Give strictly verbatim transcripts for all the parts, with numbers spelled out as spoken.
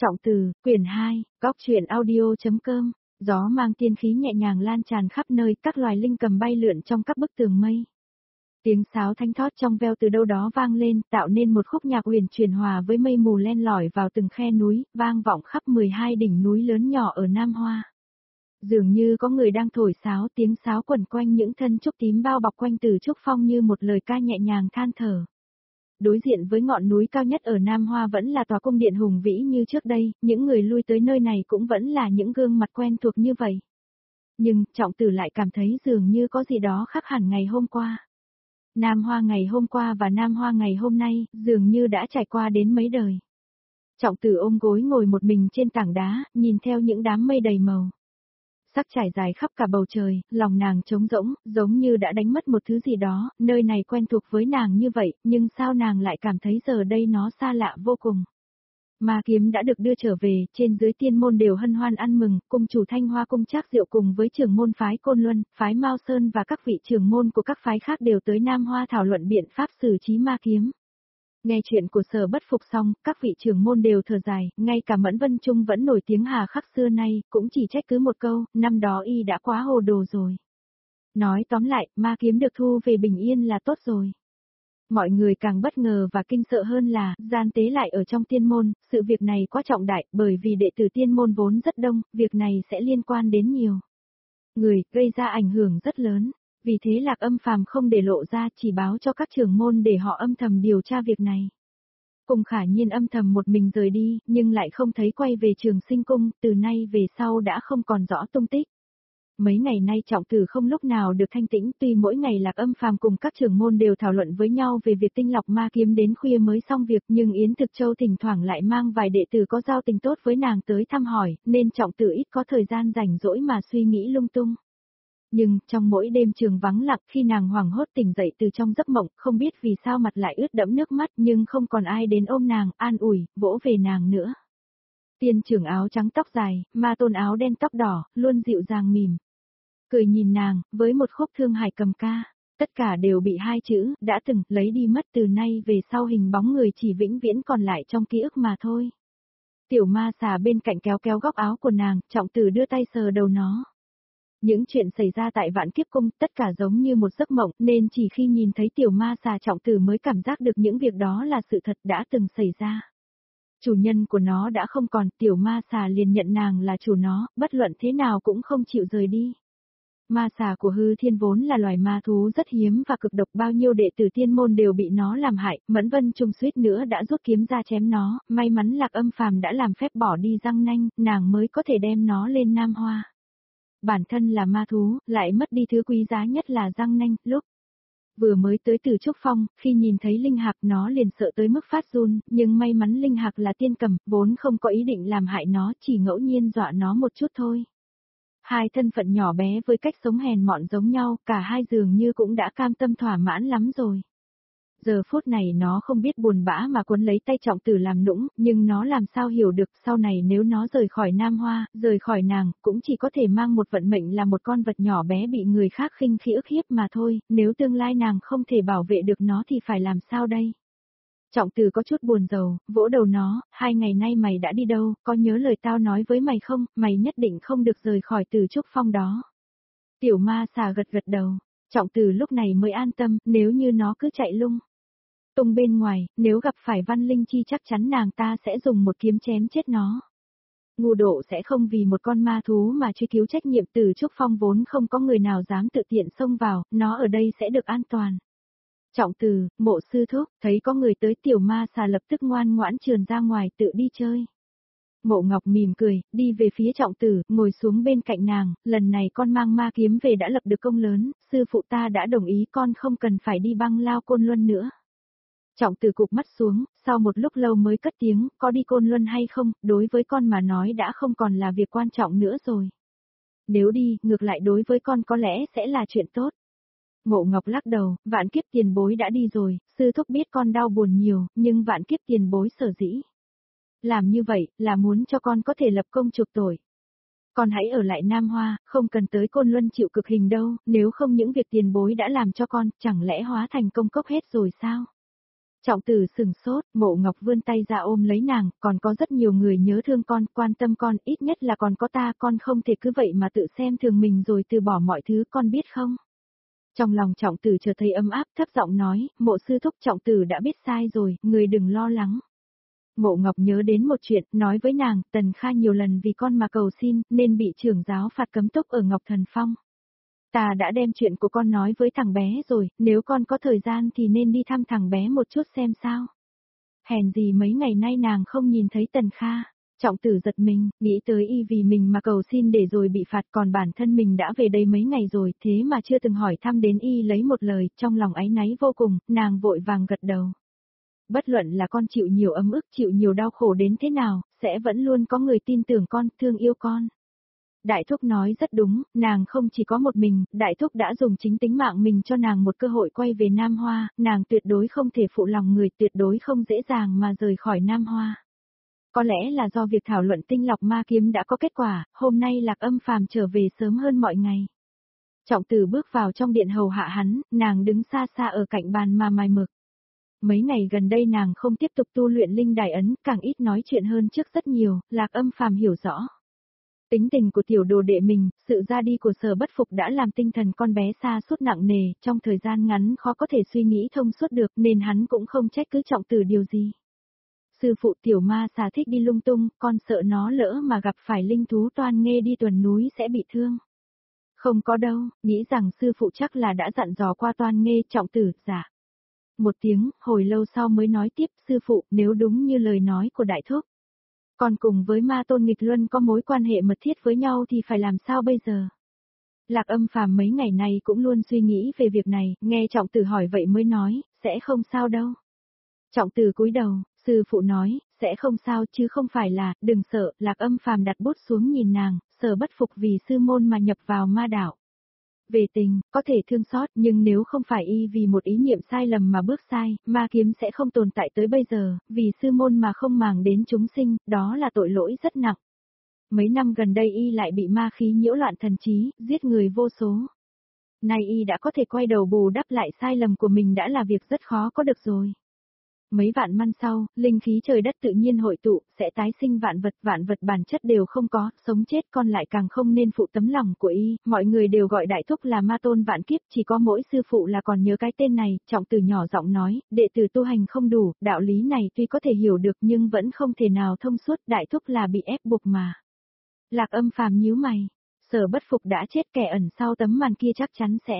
Trọng từ, quyển hai, góc truyện audio.com, gió mang tiên khí nhẹ nhàng lan tràn khắp nơi, các loài linh cầm bay lượn trong các bức tường mây. Tiếng sáo thanh thót trong veo từ đâu đó vang lên, tạo nên một khúc nhạc huyền chuyển hòa với mây mù len lỏi vào từng khe núi, vang vọng khắp mười hai đỉnh núi lớn nhỏ ở Nam Hoa. Dường như có người đang thổi sáo, tiếng sáo quẩn quanh những thân trúc tím bao bọc quanh Từ Trúc Phong như một lời ca nhẹ nhàng than thở. Đối diện với ngọn núi cao nhất ở Nam Hoa vẫn là tòa cung điện hùng vĩ như trước đây, những người lui tới nơi này cũng vẫn là những gương mặt quen thuộc như vậy. Nhưng, Trọng Tử lại cảm thấy dường như có gì đó khác hẳn ngày hôm qua. Nam Hoa ngày hôm qua và Nam Hoa ngày hôm nay, dường như đã trải qua đến mấy đời. Trọng Tử ôm gối ngồi một mình trên tảng đá, nhìn theo những đám mây đầy màu. Sắc trải dài khắp cả bầu trời, lòng nàng trống rỗng, giống như đã đánh mất một thứ gì đó, nơi này quen thuộc với nàng như vậy, nhưng sao nàng lại cảm thấy giờ đây nó xa lạ vô cùng. Ma kiếm đã được đưa trở về, trên dưới tiên môn đều hân hoan ăn mừng, cung chủ Thanh Hoa cung Trác Diệu cùng với trưởng môn phái Côn Luân, phái Mao Sơn và các vị trưởng môn của các phái khác đều tới Nam Hoa thảo luận biện pháp xử trí ma kiếm. Nghe chuyện của Sở Bất Phục xong, các vị trưởng môn đều thở dài, ngay cả Mẫn Vân Trung vẫn nổi tiếng hà khắc xưa nay, cũng chỉ trách cứ một câu, năm đó y đã quá hồ đồ rồi. Nói tóm lại, ma kiếm được thu về bình yên là tốt rồi. Mọi người càng bất ngờ và kinh sợ hơn là, gian tế lại ở trong tiên môn, sự việc này quá trọng đại, bởi vì đệ tử tiên môn vốn rất đông, việc này sẽ liên quan đến nhiều người, gây ra ảnh hưởng rất lớn. Vì thế Lạc Âm Phàm không để lộ ra, chỉ báo cho các trưởng môn để họ âm thầm điều tra việc này. Cùng Khả Nhiên âm thầm một mình rời đi, nhưng lại không thấy quay về Trường Sinh cung, từ nay về sau đã không còn rõ tung tích. Mấy ngày nay Trọng Tử không lúc nào được thanh tĩnh, tuy mỗi ngày Lạc Âm Phàm cùng các trưởng môn đều thảo luận với nhau về việc tinh lọc ma kiếm đến khuya mới xong việc, nhưng Yến Thực Châu thỉnh thoảng lại mang vài đệ tử có giao tình tốt với nàng tới thăm hỏi, nên Trọng Tử ít có thời gian rảnh rỗi mà suy nghĩ lung tung. Nhưng, trong mỗi đêm trường vắng lặng khi nàng hoảng hốt tỉnh dậy từ trong giấc mộng, không biết vì sao mặt lại ướt đẫm nước mắt nhưng không còn ai đến ôm nàng, an ủi, vỗ về nàng nữa. Tiên trưởng áo trắng tóc dài, ma tôn áo đen tóc đỏ, luôn dịu dàng mỉm. Cười nhìn nàng, với một khúc thương hài cầm ca, tất cả đều bị hai chữ, đã từng, lấy đi mất từ nay về sau hình bóng người chỉ vĩnh viễn còn lại trong ký ức mà thôi. Tiểu ma xà bên cạnh kéo kéo góc áo của nàng, Trọng Tử đưa tay sờ đầu nó. Những chuyện xảy ra tại Vạn Kiếp Cung tất cả giống như một giấc mộng, nên chỉ khi nhìn thấy tiểu ma xà Trọng Tử mới cảm giác được những việc đó là sự thật đã từng xảy ra. Chủ nhân của nó đã không còn, tiểu ma xà liền nhận nàng là chủ nó, bất luận thế nào cũng không chịu rời đi. Ma xà của Hư Thiên vốn là loài ma thú rất hiếm và cực độc, bao nhiêu đệ tử tiên môn đều bị nó làm hại, Mẫn Vân Trung suýt nữa đã rút kiếm ra chém nó, may mắn Lạc Âm Phàm đã làm phép bỏ đi răng nanh, nàng mới có thể đem nó lên Nam Hoa. Bản thân là ma thú, lại mất đi thứ quý giá nhất là răng nanh, lúc vừa mới tới Từ Trúc Phong, khi nhìn thấy Linh Hạc nó liền sợ tới mức phát run, nhưng may mắn Linh Hạc là tiên cầm, vốn không có ý định làm hại nó, chỉ ngẫu nhiên dọa nó một chút thôi. Hai thân phận nhỏ bé với cách sống hèn mọn giống nhau, cả hai dường như cũng đã cam tâm thỏa mãn lắm rồi. Giờ phút này nó không biết buồn bã mà cuốn lấy tay Trọng Tử làm nũng, nhưng nó làm sao hiểu được sau này nếu nó rời khỏi Nam Hoa, rời khỏi nàng, cũng chỉ có thể mang một vận mệnh là một con vật nhỏ bé bị người khác khinh khi ức hiếp mà thôi, nếu tương lai nàng không thể bảo vệ được nó thì phải làm sao đây? Trọng Tử có chút buồn rầu, vỗ đầu nó, hai ngày nay mày đã đi đâu, có nhớ lời tao nói với mày không, mày nhất định không được rời khỏi Từ Trúc Phong đó. Tiểu ma xà gật gật đầu, Trọng Tử lúc này mới an tâm, nếu như nó cứ chạy lung tung bên ngoài, nếu gặp phải Văn Linh Chi chắc chắn nàng ta sẽ dùng một kiếm chém chết nó. Ngu độ sẽ không vì một con ma thú mà truy cứu trách nhiệm, Từ Trúc Phong vốn không có người nào dám tự tiện xông vào, nó ở đây sẽ được an toàn. Trọng Tử, Mộ sư thúc, thấy có người tới tiểu ma xà lập tức ngoan ngoãn trườn ra ngoài tự đi chơi. Mộ Ngọc mỉm cười, đi về phía Trọng Tử, ngồi xuống bên cạnh nàng, lần này con mang ma kiếm về đã lập được công lớn, sư phụ ta đã đồng ý con không cần phải đi băng lao Côn Luân nữa. Trọng Tử cụp mắt xuống, sau một lúc lâu mới cất tiếng, có đi Côn Luân hay không, đối với con mà nói đã không còn là việc quan trọng nữa rồi. Nếu đi, ngược lại đối với con có lẽ sẽ là chuyện tốt. Mộ Ngọc lắc đầu, Vạn Kiếp tiền bối đã đi rồi, sư thúc biết con đau buồn nhiều, nhưng Vạn Kiếp tiền bối sở dĩ làm như vậy, là muốn cho con có thể lập công chuộc tội. Con hãy ở lại Nam Hoa, không cần tới Côn Luân chịu cực hình đâu, nếu không những việc tiền bối đã làm cho con, chẳng lẽ hóa thành công cốc hết rồi sao? Trọng Tử sừng sốt, Mộ Ngọc vươn tay ra ôm lấy nàng, còn có rất nhiều người nhớ thương con, quan tâm con, ít nhất là còn có ta, con không thể cứ vậy mà tự xem thường mình rồi từ bỏ mọi thứ, con biết không? Trong lòng Trọng Tử chợt thấy ấm áp, thấp giọng nói, Mộ sư thúc, Trọng Tử đã biết sai rồi, người đừng lo lắng. Mộ Ngọc nhớ đến một chuyện, nói với nàng, Tần Kha nhiều lần vì con mà cầu xin, nên bị trưởng giáo phạt cấm túc ở Ngọc Thần Phong. Ta đã đem chuyện của con nói với thằng bé rồi, nếu con có thời gian thì nên đi thăm thằng bé một chút xem sao. Hèn gì mấy ngày nay nàng không nhìn thấy Tần Kha. Trọng Tử giật mình, nghĩ tới y vì mình mà cầu xin để rồi bị phạt, còn bản thân mình đã về đây mấy ngày rồi, thế mà chưa từng hỏi thăm đến y lấy một lời, trong lòng áy náy vô cùng, nàng vội vàng gật đầu. Bất luận là con chịu nhiều ấm ức, chịu nhiều đau khổ đến thế nào, sẽ vẫn luôn có người tin tưởng con, thương yêu con. Đại thúc nói rất đúng, nàng không chỉ có một mình, đại thúc đã dùng chính tính mạng mình cho nàng một cơ hội quay về Nam Hoa, nàng tuyệt đối không thể phụ lòng người, tuyệt đối không dễ dàng mà rời khỏi Nam Hoa. Có lẽ là do việc thảo luận tinh lọc ma kiếm đã có kết quả, hôm nay Lạc Âm Phàm trở về sớm hơn mọi ngày. Trọng Tử bước vào trong điện hầu hạ hắn, nàng đứng xa xa ở cạnh bàn mà mài mực. Mấy ngày gần đây nàng không tiếp tục tu luyện linh đài ấn, càng ít nói chuyện hơn trước rất nhiều, Lạc Âm Phàm hiểu rõ. Tính tình của tiểu đồ đệ mình, sự ra đi của Sở Bất Phục đã làm tinh thần con bé sa sút nặng nề, trong thời gian ngắn khó có thể suy nghĩ thông suốt được nên hắn cũng không trách cứ Trọng Tử điều gì. Sư phụ tiểu ma xà thích đi lung tung, con sợ nó lỡ mà gặp phải linh thú toan nghê đi tuần núi sẽ bị thương. Không có đâu, nghĩ rằng sư phụ chắc là đã dặn dò qua toan nghê. Trọng Tử, dạ. Một tiếng, hồi lâu sau mới nói tiếp, sư phụ, nếu đúng như lời nói của đại thúc. Còn cùng với ma tôn nghịch luân có mối quan hệ mật thiết với nhau thì phải làm sao bây giờ? Lạc Âm Phàm mấy ngày này cũng luôn suy nghĩ về việc này, nghe Trọng Tử hỏi vậy mới nói, sẽ không sao đâu. Trọng Tử cúi đầu, sư phụ nói, sẽ không sao chứ không phải là, đừng sợ, Lạc Âm Phàm đặt bút xuống nhìn nàng, Sở Bất Phục vì sư môn mà nhập vào ma đạo. Về tình, có thể thương xót, nhưng nếu không phải y vì một ý niệm sai lầm mà bước sai, ma kiếm sẽ không tồn tại tới bây giờ, vì sư môn mà không màng đến chúng sinh, đó là tội lỗi rất nặng. Mấy năm gần đây y lại bị ma khí nhiễu loạn thần trí, giết người vô số. Nay y đã có thể quay đầu bù đắp lại sai lầm của mình đã là việc rất khó có được rồi. Mấy vạn năm sau, linh khí trời đất tự nhiên hội tụ, sẽ tái sinh vạn vật, vạn vật bản chất đều không có, sống chết con lại càng không nên phụ tấm lòng của y, mọi người đều gọi đại thúc là ma tôn vạn kiếp, chỉ có mỗi sư phụ là còn nhớ cái tên này. Trọng Tử nhỏ giọng nói, đệ tử tu hành không đủ, đạo lý này tuy có thể hiểu được nhưng vẫn không thể nào thông suốt, đại thúc là bị ép buộc mà. Lạc Âm Phàm nhíu mày, Sở Bất Phục đã chết, kẻ ẩn sau tấm màn kia chắc chắn sẽ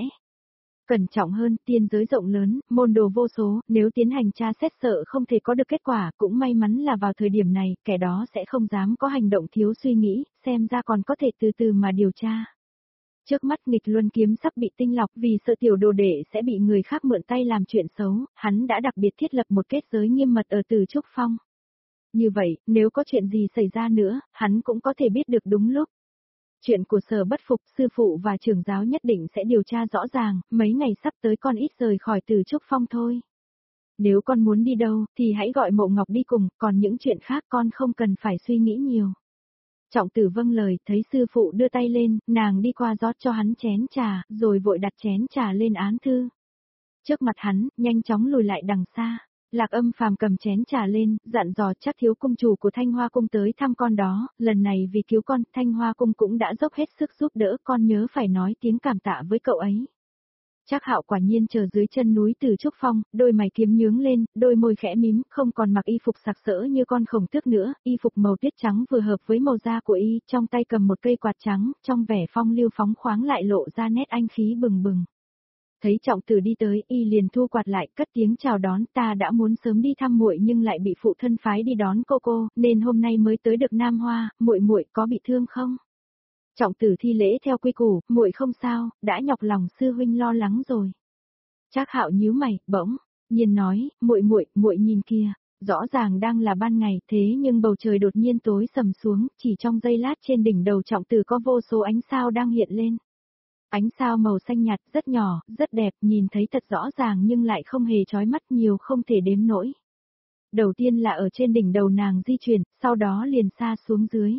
cẩn trọng hơn, tiên giới rộng lớn, môn đồ vô số, nếu tiến hành tra xét sợ không thể có được kết quả, cũng may mắn là vào thời điểm này, kẻ đó sẽ không dám có hành động thiếu suy nghĩ, xem ra còn có thể từ từ mà điều tra. Trước mắt nghịch luân kiếm sắp bị tinh lọc vì sợ tiểu đồ đệ sẽ bị người khác mượn tay làm chuyện xấu, hắn đã đặc biệt thiết lập một kết giới nghiêm mật ở Từ Trúc Phong. Như vậy, nếu có chuyện gì xảy ra nữa, hắn cũng có thể biết được đúng lúc. Chuyện của Sở Bất Phục, sư phụ và trưởng giáo nhất định sẽ điều tra rõ ràng, mấy ngày sắp tới con ít rời khỏi Từ Trúc Phong thôi. Nếu con muốn đi đâu, thì hãy gọi Mộ Ngọc đi cùng, còn những chuyện khác con không cần phải suy nghĩ nhiều. Trọng Tử vâng lời, thấy sư phụ đưa tay lên, nàng đi qua rót cho hắn chén trà, rồi vội đặt chén trà lên án thư. Trước mặt hắn, nhanh chóng lùi lại đằng xa. Lạc Âm Phàm cầm chén trà lên, dặn dò chắc thiếu cung chủ của Thanh Hoa Cung tới thăm con đó, lần này vì cứu con, Thanh Hoa Cung cũng đã dốc hết sức giúp đỡ, con nhớ phải nói tiếng cảm tạ với cậu ấy. Trác Hạo quả nhiên chờ dưới chân núi Từ Trúc Phong, đôi mày kiếm nhướng lên, đôi môi khẽ mím, không còn mặc y phục sặc sỡ như con khổng tước nữa, y phục màu tuyết trắng vừa hợp với màu da của y, trong tay cầm một cây quạt trắng, trong vẻ phong lưu phóng khoáng lại lộ ra nét anh khí bừng bừng. Thấy Trọng Tử đi tới, y liền thu quạt lại, cất tiếng chào đón, ta đã muốn sớm đi thăm muội nhưng lại bị phụ thân phái đi đón cô cô, nên hôm nay mới tới được Nam Hoa, muội muội có bị thương không? Trọng Tử thi lễ theo quy củ, muội không sao, đã nhọc lòng sư huynh lo lắng rồi. Trác Hạo nhíu mày, bỗng nhiên nói, muội muội, muội nhìn kia, rõ ràng đang là ban ngày, thế nhưng bầu trời đột nhiên tối sầm xuống, chỉ trong giây lát trên đỉnh đầu Trọng Tử có vô số ánh sao đang hiện lên. Ánh sao màu xanh nhạt, rất nhỏ, rất đẹp, nhìn thấy thật rõ ràng nhưng lại không hề chói mắt, nhiều không thể đếm nổi. Đầu tiên là ở trên đỉnh đầu nàng di chuyển, sau đó liền xa xuống dưới.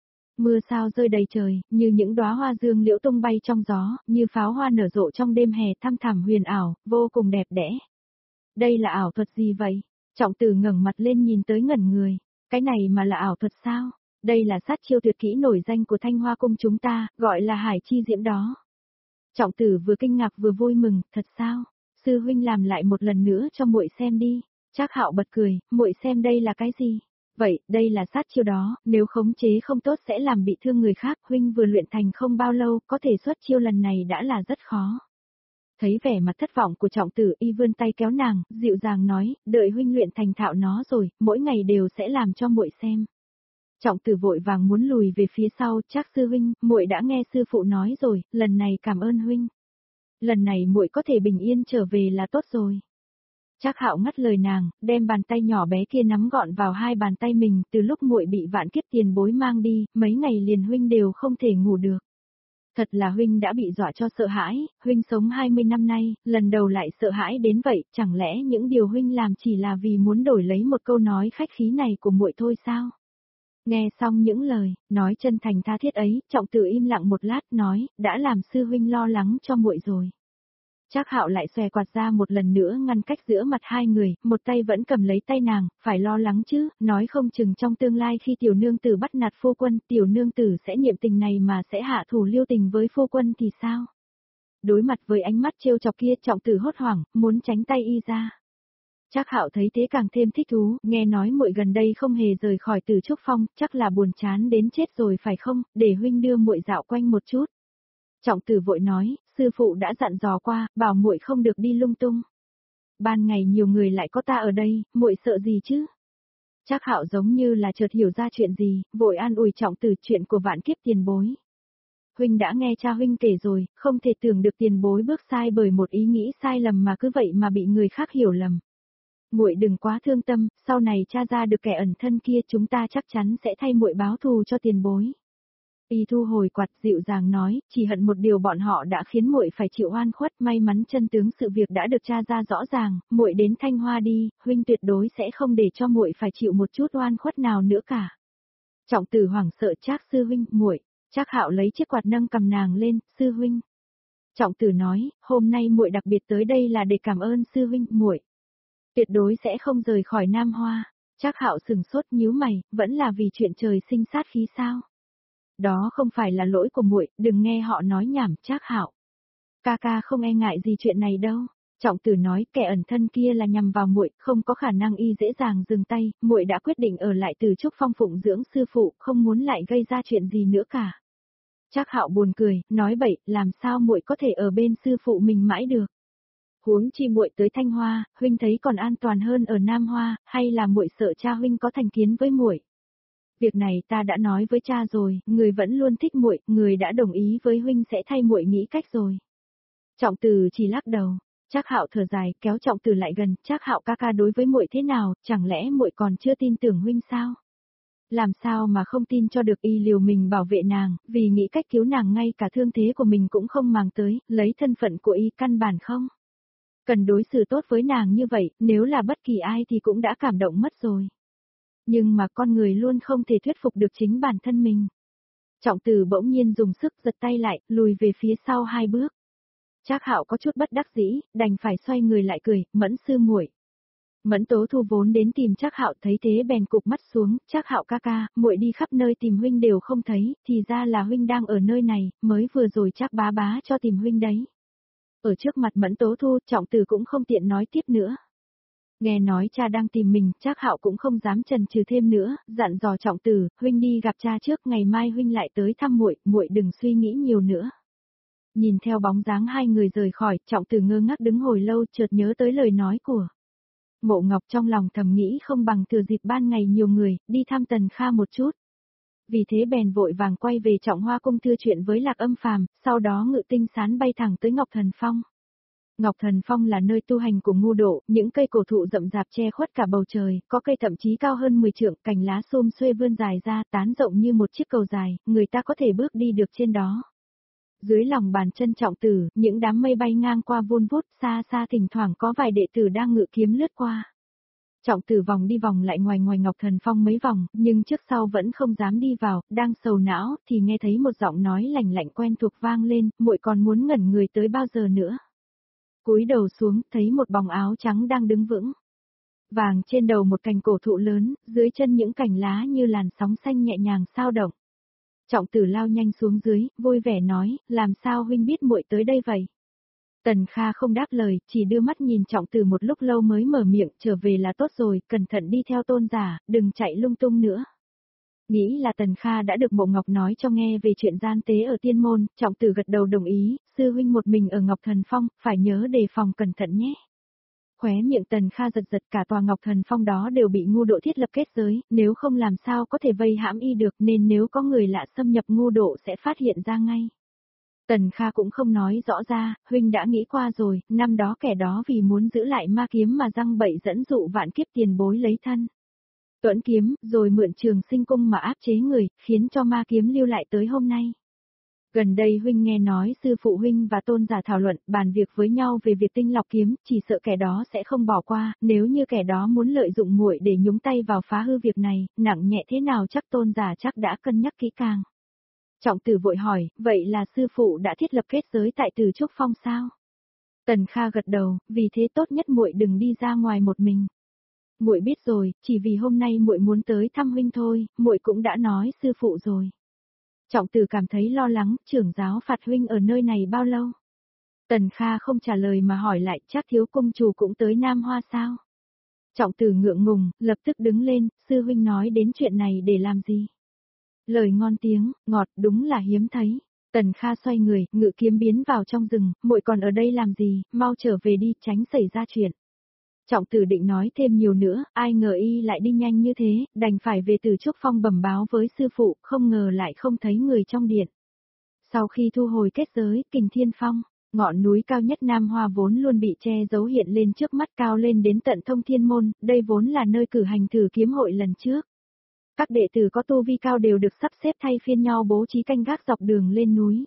Mưa sao rơi đầy trời, như những đóa hoa dương liễu tung bay trong gió, như pháo hoa nở rộ trong đêm hè thăm thẳm huyền ảo, vô cùng đẹp đẽ. Đây là ảo thuật gì vậy? Trọng Tử ngẩng mặt lên nhìn tới ngẩn người. Cái này mà là ảo thuật sao? Đây là sát chiêu tuyệt kỹ nổi danh của Thanh Hoa cung chúng ta, gọi là Hải Chi Diễm đó. Trọng Tử vừa kinh ngạc vừa vui mừng, thật sao? Sư huynh làm lại một lần nữa cho muội xem đi. Trác Hạo bật cười, muội xem đây là cái gì? Vậy, đây là sát chiêu đó, nếu khống chế không tốt sẽ làm bị thương người khác, huynh vừa luyện thành không bao lâu, có thể xuất chiêu lần này đã là rất khó. Thấy vẻ mặt thất vọng của Trọng Tử, y vươn tay kéo nàng, dịu dàng nói, đợi huynh luyện thành thạo nó rồi, mỗi ngày đều sẽ làm cho muội xem. Trọng Tử vội vàng muốn lùi về phía sau, Trác sư huynh, muội đã nghe sư phụ nói rồi, lần này cảm ơn huynh. Lần này muội có thể bình yên trở về là tốt rồi. Trác Hạo ngắt lời nàng, đem bàn tay nhỏ bé kia nắm gọn vào hai bàn tay mình, từ lúc muội bị vạn kiếp tiền bối mang đi, mấy ngày liền huynh đều không thể ngủ được. Thật là huynh đã bị dọa cho sợ hãi, huynh sống hai mươi năm nay, lần đầu lại sợ hãi đến vậy, chẳng lẽ những điều huynh làm chỉ là vì muốn đổi lấy một câu nói khách khí này của muội thôi sao? Nghe xong những lời, nói chân thành tha thiết ấy, Trọng Tử im lặng một lát, nói, đã làm sư huynh lo lắng cho muội rồi. Trác Hạo lại xòe quạt ra một lần nữa ngăn cách giữa mặt hai người, một tay vẫn cầm lấy tay nàng, phải lo lắng chứ, nói không chừng trong tương lai khi tiểu nương tử bắt nạt phu quân, tiểu nương tử sẽ niệm tình này mà sẽ hạ thủ lưu tình với phu quân thì sao? Đối mặt với ánh mắt trêu chọc kia, Trọng Tử hốt hoảng, muốn tránh tay y ra. Trác Hạo thấy thế càng thêm thích thú, nghe nói muội gần đây không hề rời khỏi Từ Trúc Phong, chắc là buồn chán đến chết rồi phải không, để huynh đưa muội dạo quanh một chút. Trọng Tử vội nói, sư phụ đã dặn dò qua, bảo muội không được đi lung tung. Ban ngày nhiều người lại có ta ở đây, muội sợ gì chứ? Trác Hạo giống như là chợt hiểu ra chuyện gì, vội an ủi Trọng Tử chuyện của vạn kiếp tiền bối. Huynh đã nghe cha huynh kể rồi, không thể tưởng được tiền bối bước sai bởi một ý nghĩ sai lầm mà cứ vậy mà bị người khác hiểu lầm. Muội đừng quá thương tâm, sau này cha ra được kẻ ẩn thân kia chúng ta chắc chắn sẽ thay muội báo thù cho tiền bối. Y thu hồi quạt dịu dàng nói, chỉ hận một điều bọn họ đã khiến muội phải chịu oan khuất, may mắn chân tướng sự việc đã được tra ra rõ ràng, muội đến Thanh Hoa đi, huynh tuyệt đối sẽ không để cho muội phải chịu một chút oan khuất nào nữa cả. Trọng Tử hoảng sợ, Trác sư huynh, muội. Trác Hạo lấy chiếc quạt nâng cầm nàng lên, sư huynh. Trọng Tử nói, hôm nay muội đặc biệt tới đây là để cảm ơn sư huynh, muội tuyệt đối sẽ không rời khỏi Nam Hoa. Trác Hạo sừng sốt nhíu mày, vẫn là vì chuyện trời sinh sát khí sao? Đó không phải là lỗi của muội, đừng nghe họ nói nhảm, Trác Hạo. Ca ca không e ngại gì chuyện này đâu. Trọng Tử nói, kẻ ẩn thân kia là nhằm vào muội, không có khả năng y dễ dàng dừng tay, muội đã quyết định ở lại Từ Trúc Phong phụng dưỡng sư phụ, không muốn lại gây ra chuyện gì nữa cả. Trác Hạo buồn cười, nói bậy, làm sao muội có thể ở bên sư phụ mình mãi được? Huống chi muội tới Thanh Hoa, huynh thấy còn an toàn hơn ở Nam Hoa, hay là muội sợ cha huynh có thành kiến với muội? Việc này ta đã nói với cha rồi, người vẫn luôn thích muội, người đã đồng ý với huynh sẽ thay muội nghĩ cách rồi. Trọng Tử chỉ lắc đầu. Trác Hạo thở dài, kéo Trọng Tử lại gần, Trác Hạo ca ca đối với muội thế nào, chẳng lẽ muội còn chưa tin tưởng huynh sao? Làm sao mà không tin cho được, y liều mình bảo vệ nàng, vì nghĩ cách cứu nàng ngay cả thương thế của mình cũng không màng tới, lấy thân phận của y căn bản không cần đối xử tốt với nàng như vậy, nếu là bất kỳ ai thì cũng đã cảm động mất rồi. Nhưng mà con người luôn không thể thuyết phục được chính bản thân mình. Trọng Tử bỗng nhiên dùng sức giật tay lại, lùi về phía sau hai bước. Trác Hạo có chút bất đắc dĩ, đành phải xoay người lại cười, Mẫn sư muội. Mẫn Tố Thu vốn đến tìm Trác Hạo thấy thế bèn cụp mắt xuống, Trác Hạo ca ca, muội đi khắp nơi tìm huynh đều không thấy, thì ra là huynh đang ở nơi này, mới vừa rồi Trác bá bá cho tìm huynh đấy. Ở trước mặt Mẫn Tố Thu, Trọng Tử cũng không tiện nói tiếp nữa. Nghe nói cha đang tìm mình, Trác Hạo cũng không dám chần chừ thêm nữa, dặn dò Trọng Tử, huynh đi gặp cha trước, ngày mai huynh lại tới thăm muội, muội đừng suy nghĩ nhiều nữa. Nhìn theo bóng dáng hai người rời khỏi, Trọng Tử ngơ ngác đứng hồi lâu, chợt nhớ tới lời nói của Mộ Ngọc, trong lòng thầm nghĩ không bằng thừa dịp ban ngày nhiều người, đi thăm Tần Kha một chút. Vì thế bèn vội vàng quay về Trọng Hoa cung thưa chuyện với Lạc Âm Phàm, sau đó ngự tinh sán bay thẳng tới Ngọc Thần Phong. Ngọc Thần Phong là nơi tu hành của Ngô Độ, những cây cổ thụ rậm rạp che khuất cả bầu trời, có cây thậm chí cao hơn mười trượng, cành lá xum xuê vươn dài ra, tán rộng như một chiếc cầu dài, người ta có thể bước đi được trên đó. Dưới lòng bàn chân Trọng Tử, những đám mây bay ngang qua vun vút, xa xa thỉnh thoảng có vài đệ tử đang ngự kiếm lướt qua. Trọng Tử vòng đi vòng lại ngoài ngoài Ngọc Thần Phong mấy vòng, nhưng trước sau vẫn không dám đi vào, đang sầu não, thì nghe thấy một giọng nói lạnh lạnh quen thuộc vang lên, muội còn muốn ngẩn người tới bao giờ nữa. cúi đầu xuống, thấy một bóng áo trắng đang đứng vững. Vàng trên đầu một cành cổ thụ lớn, dưới chân những cành lá như làn sóng xanh nhẹ nhàng xao động. Trọng Tử lao nhanh xuống dưới, vui vẻ nói, làm sao huynh biết muội tới đây vậy? Tần Kha không đáp lời, chỉ đưa mắt nhìn Trọng Tử một lúc lâu mới mở miệng, trở về là tốt rồi, cẩn thận đi theo Tôn giả, đừng chạy lung tung nữa. Nghĩ là Tần Kha đã được Mộ Ngọc nói cho nghe về chuyện gian tế ở tiên môn, Trọng Tử gật đầu đồng ý, sư huynh một mình ở Ngọc Thần Phong, phải nhớ đề phòng cẩn thận nhé. Khóe miệng Tần Kha giật giật, cả tòa Ngọc Thần Phong đó đều bị ngu độ thiết lập kết giới, nếu không làm sao có thể vây hãm y được, nên nếu có người lạ xâm nhập ngu độ sẽ phát hiện ra ngay. Tần Kha cũng không nói rõ ra, huynh đã nghĩ qua rồi, năm đó kẻ đó vì muốn giữ lại ma kiếm mà răng bậy dẫn dụ vạn kiếp tiền bối lấy thân. Tuẫn kiếm, rồi mượn Trường Sinh cung mà áp chế người, khiến cho ma kiếm lưu lại tới hôm nay. Gần đây huynh nghe nói sư phụ huynh và tôn giả thảo luận, bàn việc với nhau về việc tinh lọc kiếm, chỉ sợ kẻ đó sẽ không bỏ qua, nếu như kẻ đó muốn lợi dụng muội để nhúng tay vào phá hư việc này, nặng nhẹ thế nào chắc tôn giả chắc đã cân nhắc kỹ càng. Trọng Tử vội hỏi, vậy là sư phụ đã thiết lập kết giới tại Từ Trúc Phong sao? Tần Kha gật đầu, vì thế tốt nhất muội đừng đi ra ngoài một mình. Muội biết rồi, chỉ vì hôm nay muội muốn tới thăm huynh thôi, muội cũng đã nói sư phụ rồi. Trọng Tử cảm thấy lo lắng, trưởng giáo phạt huynh ở nơi này bao lâu? Tần Kha không trả lời mà hỏi lại, chắc thiếu cung chủ cũng tới Nam Hoa sao? Trọng Tử ngượng ngùng, lập tức đứng lên, sư huynh nói đến chuyện này để làm gì? Lời ngon tiếng, ngọt, đúng là hiếm thấy. Tần Kha xoay người, ngự kiếm biến vào trong rừng, muội còn ở đây làm gì, mau trở về đi, tránh xảy ra chuyện. Trọng Tử định nói thêm nhiều nữa, ai ngờ y lại đi nhanh như thế, đành phải về Từ Trúc Phong bẩm báo với sư phụ, không ngờ lại không thấy người trong điện. Sau khi thu hồi kết giới, Kình Thiên Phong, ngọn núi cao nhất Nam Hoa vốn luôn bị che giấu hiện lên trước mắt, cao lên đến tận Thông Thiên Môn, đây vốn là nơi cử hành thử kiếm hội lần trước. Các đệ tử có tu vi cao đều được sắp xếp thay phiên nhau bố trí canh gác dọc đường lên núi.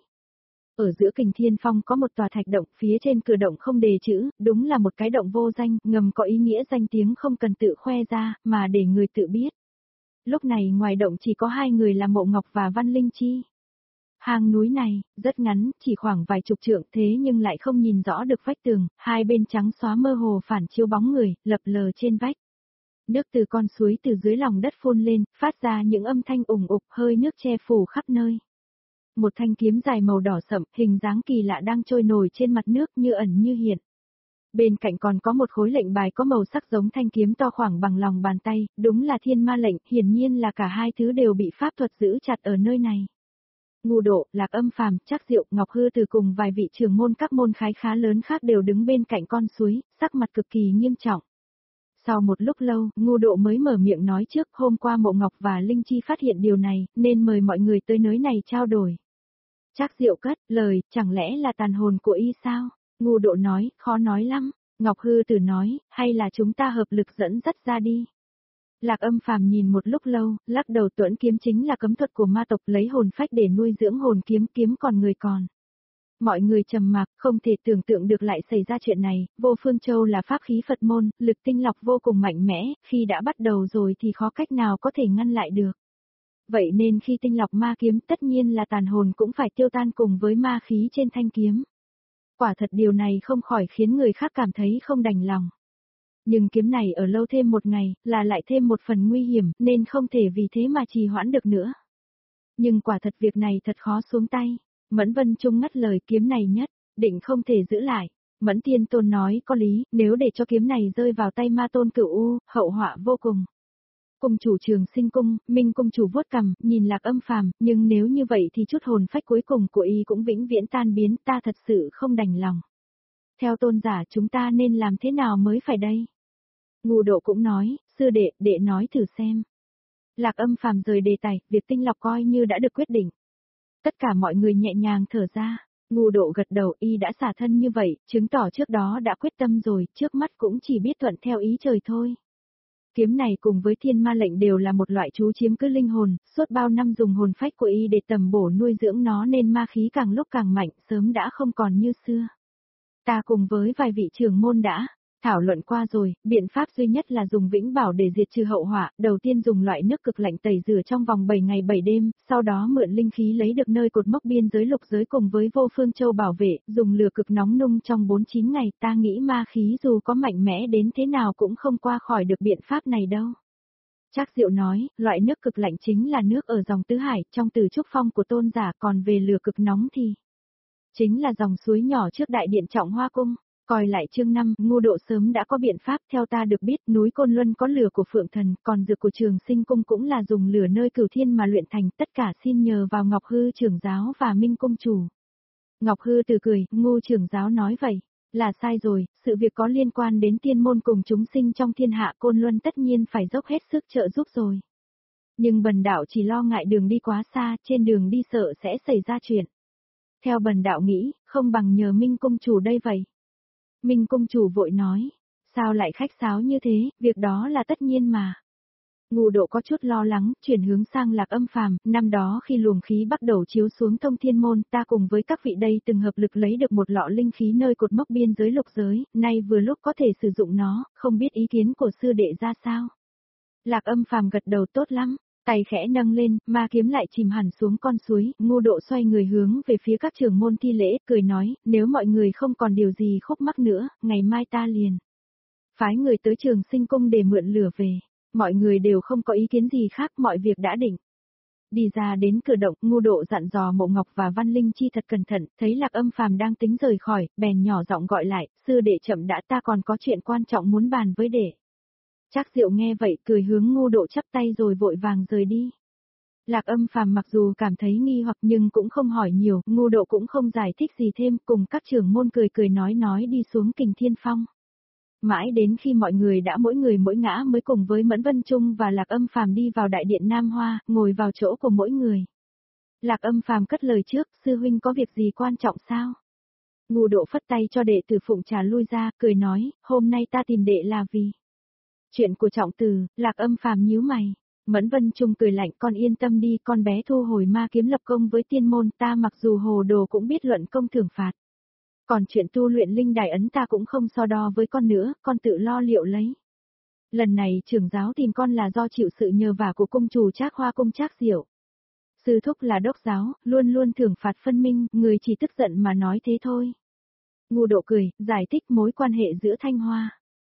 Ở giữa Kình Thiên Phong có một tòa thạch động, phía trên cửa động không đề chữ, đúng là một cái động vô danh, ngầm có ý nghĩa danh tiếng không cần tự khoe ra, mà để người tự biết. Lúc này ngoài động chỉ có hai người là Mộ Ngọc và Văn Linh Chi. Hang núi này, rất ngắn, chỉ khoảng vài chục trượng thế nhưng lại không nhìn rõ được vách tường, hai bên trắng xóa mơ hồ phản chiếu bóng người, lập lờ trên vách. Nước từ con suối từ dưới lòng đất phun lên, phát ra những âm thanh ủng ục, hơi nước che phủ khắp nơi. Một thanh kiếm dài màu đỏ sậm, hình dáng kỳ lạ đang trôi nổi trên mặt nước như ẩn như hiện. Bên cạnh còn có một khối lệnh bài có màu sắc giống thanh kiếm to khoảng bằng lòng bàn tay, đúng là thiên ma lệnh, hiển nhiên là cả hai thứ đều bị pháp thuật giữ chặt ở nơi này. Ngu Độ, Lạc Âm Phàm, Trác Diệu, Ngọc Hư từ cùng vài vị trưởng môn các môn phái khá lớn khác đều đứng bên cạnh con suối, sắc mặt cực kỳ nghiêm trọng. Sau một lúc lâu, Ngu Độ mới mở miệng nói trước, hôm qua Mộ Ngọc và Linh Chi phát hiện điều này, nên mời mọi người tới nơi này trao đổi. Trác Diệu cất lời, chẳng lẽ là tàn hồn của y sao? Ngu Độ nói, khó nói lắm. Ngọc Hư Tử nói, hay là chúng ta hợp lực dẫn dắt ra đi. Lạc Âm Phàm nhìn một lúc lâu, lắc đầu, Tuẫn kiếm chính là cấm thuật của ma tộc, lấy hồn phách để nuôi dưỡng hồn kiếm, kiếm còn người còn. Mọi người trầm mặc, không thể tưởng tượng được lại xảy ra chuyện này, Vô Phương Châu là pháp khí Phật môn, lực tinh lọc vô cùng mạnh mẽ, khi đã bắt đầu rồi thì khó cách nào có thể ngăn lại được. Vậy nên khi tinh lọc ma kiếm tất nhiên là tàn hồn cũng phải tiêu tan cùng với ma khí trên thanh kiếm. Quả thật điều này không khỏi khiến người khác cảm thấy không đành lòng. Nhưng kiếm này ở lâu thêm một ngày, là lại thêm một phần nguy hiểm, nên không thể vì thế mà trì hoãn được nữa. Nhưng quả thật việc này thật khó xuống tay. Mẫn Vân Trung ngắt lời, kiếm này nhất định không thể giữ lại. Mẫn Tiên Tôn nói có lý, nếu để cho kiếm này rơi vào tay ma tôn Cửu U, hậu họa vô cùng. Cung chủ Trường Sinh cung, Minh cung chủ vuốt cằm, nhìn Lạc Âm Phàm, nhưng nếu như vậy thì chút hồn phách cuối cùng của y cũng vĩnh viễn tan biến, ta thật sự không đành lòng. Theo tôn giả chúng ta nên làm thế nào mới phải đây? Ngu Độ cũng nói, sư đệ, đệ nói thử xem. Lạc Âm Phàm rời đề tài, việc tinh lọc coi như đã được quyết định. Tất cả mọi người nhẹ nhàng thở ra, Ngu Độ gật đầu, y đã xả thân như vậy, chứng tỏ trước đó đã quyết tâm rồi, trước mắt cũng chỉ biết thuận theo ý trời thôi. Kiếm này cùng với thiên ma lệnh đều là một loại chú chiếm cứ linh hồn, suốt bao năm dùng hồn phách của y để tầm bổ nuôi dưỡng nó nên ma khí càng lúc càng mạnh, sớm đã không còn như xưa. Ta cùng với vài vị trưởng môn đã Thảo luận qua rồi, biện pháp duy nhất là dùng vĩnh bảo để diệt trừ hậu họa, đầu tiên dùng loại nước cực lạnh tẩy rửa trong vòng bảy ngày bảy đêm, sau đó mượn linh khí lấy được nơi cột mốc biên giới lục giới cùng với vô phương châu bảo vệ, dùng lửa cực nóng nung trong bốn chín ngày, ta nghĩ ma khí dù có mạnh mẽ đến thế nào cũng không qua khỏi được biện pháp này đâu. Trác Diệu nói, loại nước cực lạnh chính là nước ở dòng Tứ Hải, trong Từ Trúc Phong của Tôn giả, còn về lửa cực nóng thì chính là dòng suối nhỏ trước đại điện Trọng Hoa Cung. Coi lại chương năm, Ngô Độ sớm đã có biện pháp, theo ta được biết, núi Côn Luân có lửa của Phượng Thần, còn dược của Trường Sinh Cung cũng là dùng lửa nơi Cửu Thiên mà luyện thành, tất cả xin nhờ vào Ngọc Hư trưởng giáo và Minh Cung chủ. Ngọc Hư từ cười, Ngô trưởng giáo nói vậy, là sai rồi, sự việc có liên quan đến tiên môn cùng chúng sinh trong thiên hạ, Côn Luân tất nhiên phải dốc hết sức trợ giúp rồi. Nhưng bần đạo chỉ lo ngại đường đi quá xa, trên đường đi sợ sẽ xảy ra chuyện. Theo bần đạo nghĩ, không bằng nhờ Minh Cung chủ đây vậy. Minh Cung chủ vội nói, sao lại khách sáo như thế, việc đó là tất nhiên mà. Ngô Độ có chút lo lắng, chuyển hướng sang Lạc Âm Phàm, năm đó khi luồng khí bắt đầu chiếu xuống Thông Thiên Môn, ta cùng với các vị đây từng hợp lực lấy được một lọ linh khí nơi cột mốc biên giới lục giới, nay vừa lúc có thể sử dụng nó, không biết ý kiến của sư đệ ra sao. Lạc Âm Phàm gật đầu tốt lắm. Tay khẽ nâng lên, ma kiếm lại chìm hẳn xuống con suối, Ngô Độ xoay người hướng về phía các trưởng môn thi lễ, cười nói, nếu mọi người không còn điều gì khúc mắc nữa, ngày mai ta liền phái người tới Trường Sinh Cung để mượn lửa về. Mọi người đều không có ý kiến gì khác, mọi việc đã định. Đi ra đến cửa động, Ngô Độ dặn dò Mộ Ngọc và Văn Linh Chi thật cẩn thận, thấy Lạc Âm Phàm đang tính rời khỏi, bèn nhỏ giọng gọi lại, sư đệ chậm đã, ta còn có chuyện quan trọng muốn bàn với đệ. Trác Diệu nghe vậy cười hướng Ngô Độ chắp tay rồi vội vàng rời đi. Lạc Âm Phàm mặc dù cảm thấy nghi hoặc nhưng cũng không hỏi nhiều, Ngô Độ cũng không giải thích gì thêm, cùng các trưởng môn cười cười nói nói đi xuống Kình Thiên Phong. Mãi đến khi mọi người đã mỗi người mỗi ngã mới cùng với Mẫn Vân Trung và Lạc Âm Phàm đi vào đại điện Nam Hoa, ngồi vào chỗ của mỗi người. Lạc Âm Phàm cất lời trước, sư huynh có việc gì quan trọng sao? Ngô Độ phất tay cho đệ tử phụng trà lui ra, cười nói, hôm nay ta tìm đệ là vì chuyện của Trọng Từ. Lạc Âm Phàm nhíu mày. Mẫn Vân Trung cười lạnh, con yên tâm đi, con bé thu hồi ma kiếm lập công với tiên môn, ta mặc dù hồ đồ cũng biết luận công thưởng phạt. Còn chuyện tu luyện linh đài ấn ta cũng không so đo với con nữa, con tự lo liệu lấy. Lần này trưởng giáo tìm con là do chịu sự nhờ vả của cung chủ Trác Hoa Cung Trác Diệu. Sư thúc là đốc giáo, luôn luôn thưởng phạt phân minh, người chỉ tức giận mà nói thế thôi. Ngô Độ cười, giải thích mối quan hệ giữa Thanh Hoa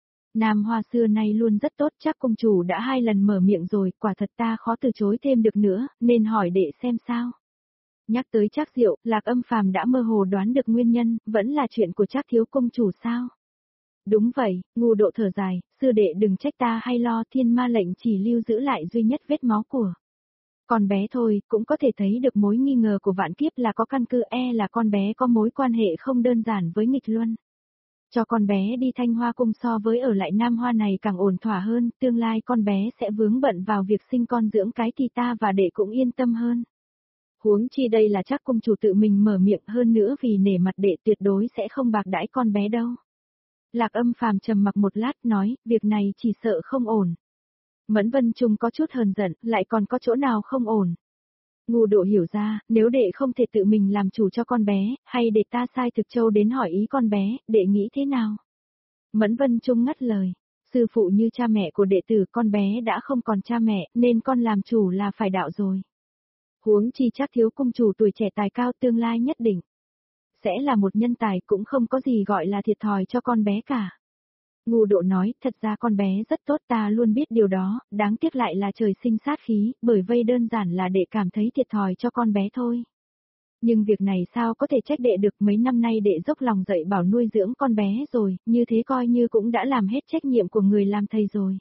Nam Hoa xưa nay luôn rất tốt, chắc cung chủ đã hai lần mở miệng rồi, quả thật ta khó từ chối thêm được nữa, nên hỏi đệ xem sao. Nhắc tới Trác Diệu, Lạc Âm Phàm đã mơ hồ đoán được nguyên nhân, vẫn là chuyện của Trác thiếu cung chủ sao? Đúng vậy, Ngô Độ thở dài, sư đệ đừng trách ta hay lo, thiên ma lệnh chỉ lưu giữ lại duy nhất vết máu của con bé thôi, cũng có thể thấy được mối nghi ngờ của Vạn Kiếp là có căn cứ, e là con bé có mối quan hệ không đơn giản với nghịch luân. Cho con bé đi Thanh Hoa Cung so với ở lại Nam Hoa này càng ổn thỏa hơn, tương lai con bé sẽ vướng bận vào việc sinh con dưỡng cái thì ta và đệ cũng yên tâm hơn. Huống chi đây là chắc cung chủ tự mình mở miệng, hơn nữa vì nể mặt đệ tuyệt đối sẽ không bạc đãi con bé đâu. Lạc Âm Phàm trầm mặc một lát nói, việc này chỉ sợ không ổn. Mẫn Vân Trung có chút hờn giận, lại còn có chỗ nào không ổn. Ngô Độ hiểu ra, nếu đệ không thể tự mình làm chủ cho con bé, hay để ta sai Thực Châu đến hỏi ý con bé, đệ nghĩ thế nào? Mẫn Vân Trung ngắt lời, sư phụ như cha mẹ của đệ tử, con bé đã không còn cha mẹ, nên con làm chủ là phải đạo rồi. Huống chi Trác thiếu cung chủ tuổi trẻ tài cao, tương lai nhất định sẽ là một nhân tài, cũng không có gì gọi là thiệt thòi cho con bé cả. Ngô Độ nói, thật ra con bé rất tốt, ta luôn biết điều đó, đáng tiếc lại là trời sinh sát khí, bởi vây đơn giản là đệ cảm thấy thiệt thòi cho con bé thôi. Nhưng việc này sao có thể trách đệ được, mấy năm nay đệ dốc lòng dạy bảo nuôi dưỡng con bé rồi, như thế coi như cũng đã làm hết trách nhiệm của người làm thầy rồi.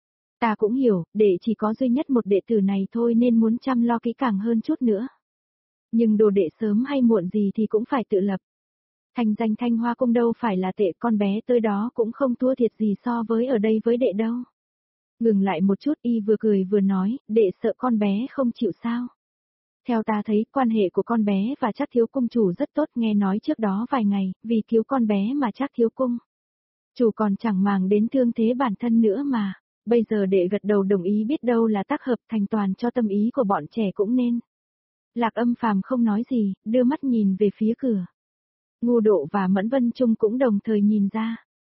Ta cũng hiểu, đệ chỉ có duy nhất một đệ tử này thôi nên muốn chăm lo kỹ càng hơn chút nữa. Nhưng đồ đệ sớm hay muộn gì thì cũng phải tự lập. Thành danh Thanh Hoa Cung đâu phải là tệ, con bé tới đó cũng không thua thiệt gì so với ở đây với đệ đâu. Ngừng lại một chút, y vừa cười vừa nói, đệ sợ con bé không chịu sao. Theo ta thấy, quan hệ của con bé và Trác thiếu cung chủ rất tốt, nghe nói trước đó vài ngày, vì cứu con bé mà Trác thiếu cung chủ còn chẳng màng đến thương thế bản thân nữa mà. Bây giờ đệ gật đầu đồng ý, biết đâu là tác hợp thành toàn cho tâm ý của bọn trẻ cũng nên. Lạc Âm Phàm không nói gì, đưa mắt nhìn về phía cửa. Ngô Độ và Mẫn Vân Trung cũng đồng thời nhìn ra.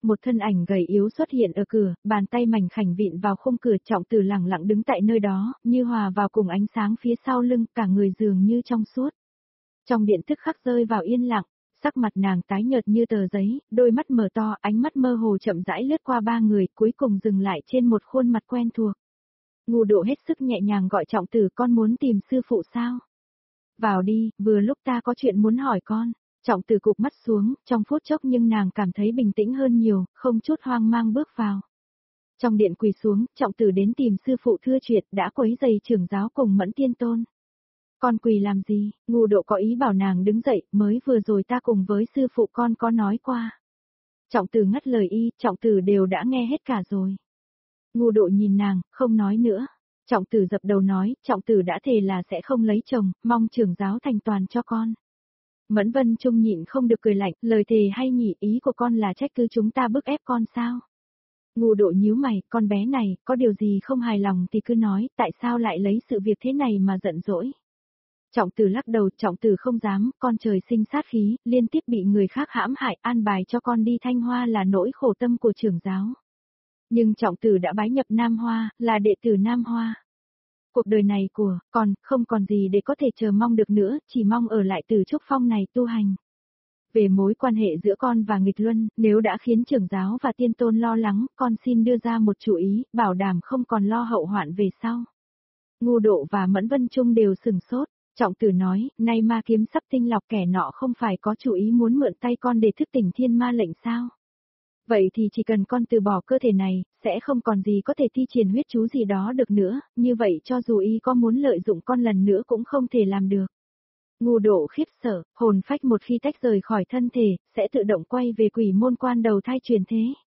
một thân ảnh gầy yếu xuất hiện ở cửa, bàn tay mảnh khảnh vịn vào khung cửa, Trọng Tử lặng lặng đứng tại nơi đó, như hòa vào cùng ánh sáng phía sau lưng, cả người dường như trong suốt. Trong điện tức khắc rơi vào yên lặng, sắc mặt nàng tái nhợt như tờ giấy, đôi mắt mở to, ánh mắt mơ hồ chậm rãi lướt qua ba người, cuối cùng dừng lại trên một khuôn mặt quen thuộc. Ngô Độ hết sức nhẹ nhàng gọi Trọng Tử, con muốn tìm sư phụ sao? Vào đi, vừa lúc ta có chuyện muốn hỏi con. Trọng Tử cụp mắt xuống, trong phút chốc nhưng nàng cảm thấy bình tĩnh hơn nhiều, không chút hoang mang bước vào. Trong điện quỳ xuống, Trọng Tử đến tìm sư phụ thưa chuyện, đã quấy rầy trưởng giáo cùng Mẫn Tiên Tôn. Con quỳ làm gì? Ngô Độ có ý bảo nàng đứng dậy, mới vừa rồi ta cùng với sư phụ con có nói qua. Trọng Tử ngắt lời y, Trọng Tử đều đã nghe hết cả rồi. Ngô Độ nhìn nàng, không nói nữa. Trọng Tử dập đầu nói, Trọng Tử đã thề là sẽ không lấy chồng, mong trưởng giáo thành toàn cho con. Mẫn Vân Trung nhịn không được cười lạnh, lời thề hay nhỉ, ý của con là trách cứ chúng ta bức ép con sao? Ngô Độ nhíu mày, con bé này, có điều gì không hài lòng thì cứ nói, tại sao lại lấy sự việc thế này mà giận dỗi? Trọng Tử lắc đầu, Trọng Tử không dám, con trời sinh sát khí, liên tiếp bị người khác hãm hại, an bài cho con đi Thanh Hoa là nỗi khổ tâm của trưởng giáo. Nhưng Trọng Tử đã bái nhập Nam Hoa, là đệ tử Nam Hoa. Cuộc đời này của con không còn gì để có thể chờ mong được nữa, chỉ mong ở lại Tử Trúc Phong này tu hành. Về mối quan hệ giữa con và Nghịch Luân, nếu đã khiến trưởng giáo và tiên tôn lo lắng, con xin đưa ra một chủ ý, bảo đảm không còn lo hậu hoạn về sau. Ngô Độ và Mẫn Vân Trung đều sừng sốt. Trọng Tử nói, nay ma kiếm sắp tinh lọc, kẻ nọ không phải có chủ ý muốn mượn tay con để thức tỉnh thiên ma lệnh sao? Vậy thì chỉ cần con từ bỏ cơ thể này, sẽ không còn gì có thể thi triển huyết chú gì đó được nữa, như vậy cho dù y có muốn lợi dụng con lần nữa cũng không thể làm được. Ngô Độ khiếp sợ, hồn phách một khi tách rời khỏi thân thể, sẽ tự động quay về quỷ môn quan đầu thai truyền thế.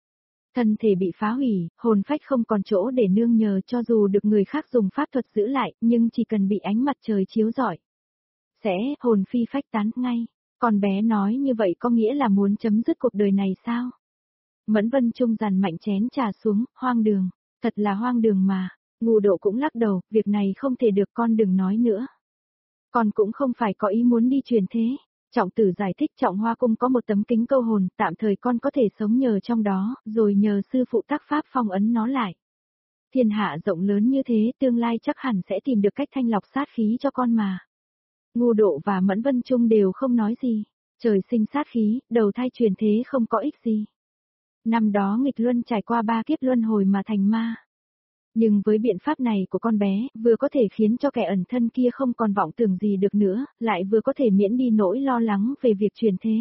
Thân thể bị phá hủy, hồn phách không còn chỗ để nương nhờ, cho dù được người khác dùng pháp thuật giữ lại, nhưng chỉ cần bị ánh mặt trời chiếu rọi, sẽ hồn phi phách tán ngay. Con bé nói như vậy có nghĩa là muốn chấm dứt cuộc đời này sao? Mẫn Vân Trung dàn mạnh chén trà xuống, hoang đường, thật là hoang đường mà. Ngô Độ cũng lắc đầu, việc này không thể được, con đừng nói nữa. Con cũng không phải có ý muốn đi truyền thế. Trọng Tử giải thích, Trọng Hoa Cung có một tấm kính câu hồn, tạm thời con có thể sống nhờ trong đó, rồi nhờ sư phụ tác pháp phong ấn nó lại. Thiên hạ rộng lớn như thế, tương lai chắc hẳn sẽ tìm được cách thanh lọc sát khí cho con mà. Ngô Độ và Mẫn Vân Trung đều không nói gì. Trời sinh sát khí, đầu thai truyền thế không có ích gì. Năm đó Nghịch Luân trải qua ba kiếp luân hồi mà thành ma. Nhưng với biện pháp này của con bé, vừa có thể khiến cho kẻ ẩn thân kia không còn vọng tưởng gì được nữa, lại vừa có thể miễn đi nỗi lo lắng về việc truyền thế.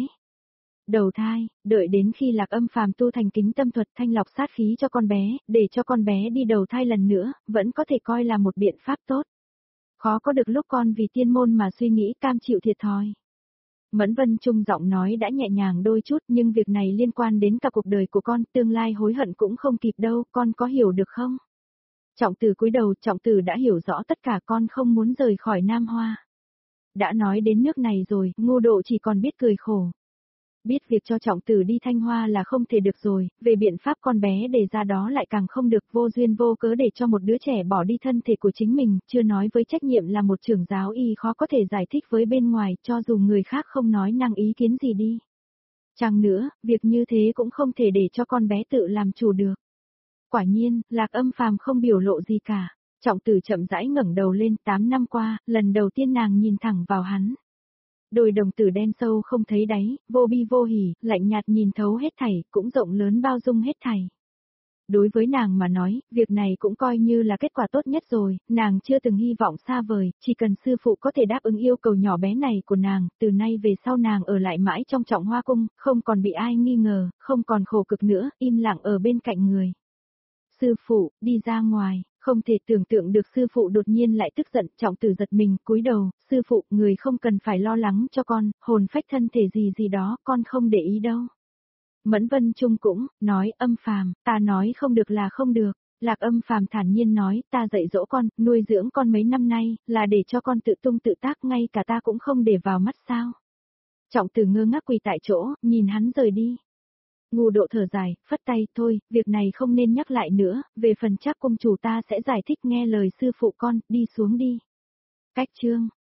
Đầu thai, đợi đến khi Lạc Âm phàm tu thành kính tâm thuật thanh lọc sát khí cho con bé, để cho con bé đi đầu thai lần nữa, vẫn có thể coi là một biện pháp tốt. Khó có được lúc con vì tiên môn mà suy nghĩ cam chịu thiệt thòi. Mẫn Vân Trung giọng nói đã nhẹ nhàng đôi chút, nhưng việc này liên quan đến cả cuộc đời của con, tương lai hối hận cũng không kịp đâu, con có hiểu được không? Trọng Tử cúi đầu, Trọng Tử đã hiểu rõ tất cả, con không muốn rời khỏi Nam Hoa. Đã nói đến nước này rồi, Ngô Độ chỉ còn biết cười khổ. Biết việc cho Trọng Tử đi Thanh Hoa là không thể được rồi, về biện pháp con bé đề ra đó lại càng không được, vô duyên vô cớ để cho một đứa trẻ bỏ đi thân thể của chính mình, chưa nói với trách nhiệm là một trưởng giáo y khó có thể giải thích với bên ngoài, cho dù người khác không nói năng ý kiến gì đi. Chăng nữa, việc như thế cũng không thể để cho con bé tự làm chủ được. Quả nhiên, Lạc Âm phàm không biểu lộ gì cả. Trọng Tử chậm rãi ngẩng đầu lên, tám năm qua, lần đầu tiên nàng nhìn thẳng vào hắn. Đôi đồng tử đen sâu không thấy đáy, vô bi vô hỉ, lạnh nhạt nhìn thấu hết thảy, cũng rộng lớn bao dung hết thảy. Đối với nàng mà nói, việc này cũng coi như là kết quả tốt nhất rồi, nàng chưa từng hy vọng xa vời, chỉ cần sư phụ có thể đáp ứng yêu cầu nhỏ bé này của nàng, từ nay về sau nàng ở lại mãi trong Trọng Hoa Cung, không còn bị ai nghi ngờ, không còn khổ cực nữa, im lặng ở bên cạnh người. Sư phụ, đi ra ngoài. Không thể tưởng tượng được sư phụ đột nhiên lại tức giận, Trọng Tử giật mình, cúi đầu, sư phụ, người không cần phải lo lắng cho con, hồn phách thân thể gì gì đó, con không để ý đâu. Mẫn Vân Trung cũng, nói, Âm phàm, ta nói không được là không được. Lạc Âm phàm thản nhiên nói, ta dạy dỗ con, nuôi dưỡng con mấy năm nay, là để cho con tự tung tự tác, ngay cả ta cũng không để vào mắt sao. Trọng Tử ngơ ngác quỳ tại chỗ, nhìn hắn rời đi. Ngô Độ thở dài, phất tay, thôi, việc này không nên nhắc lại nữa, về phần Trác cung chủ ta sẽ giải thích, nghe lời sư phụ con, đi xuống đi. Cách chương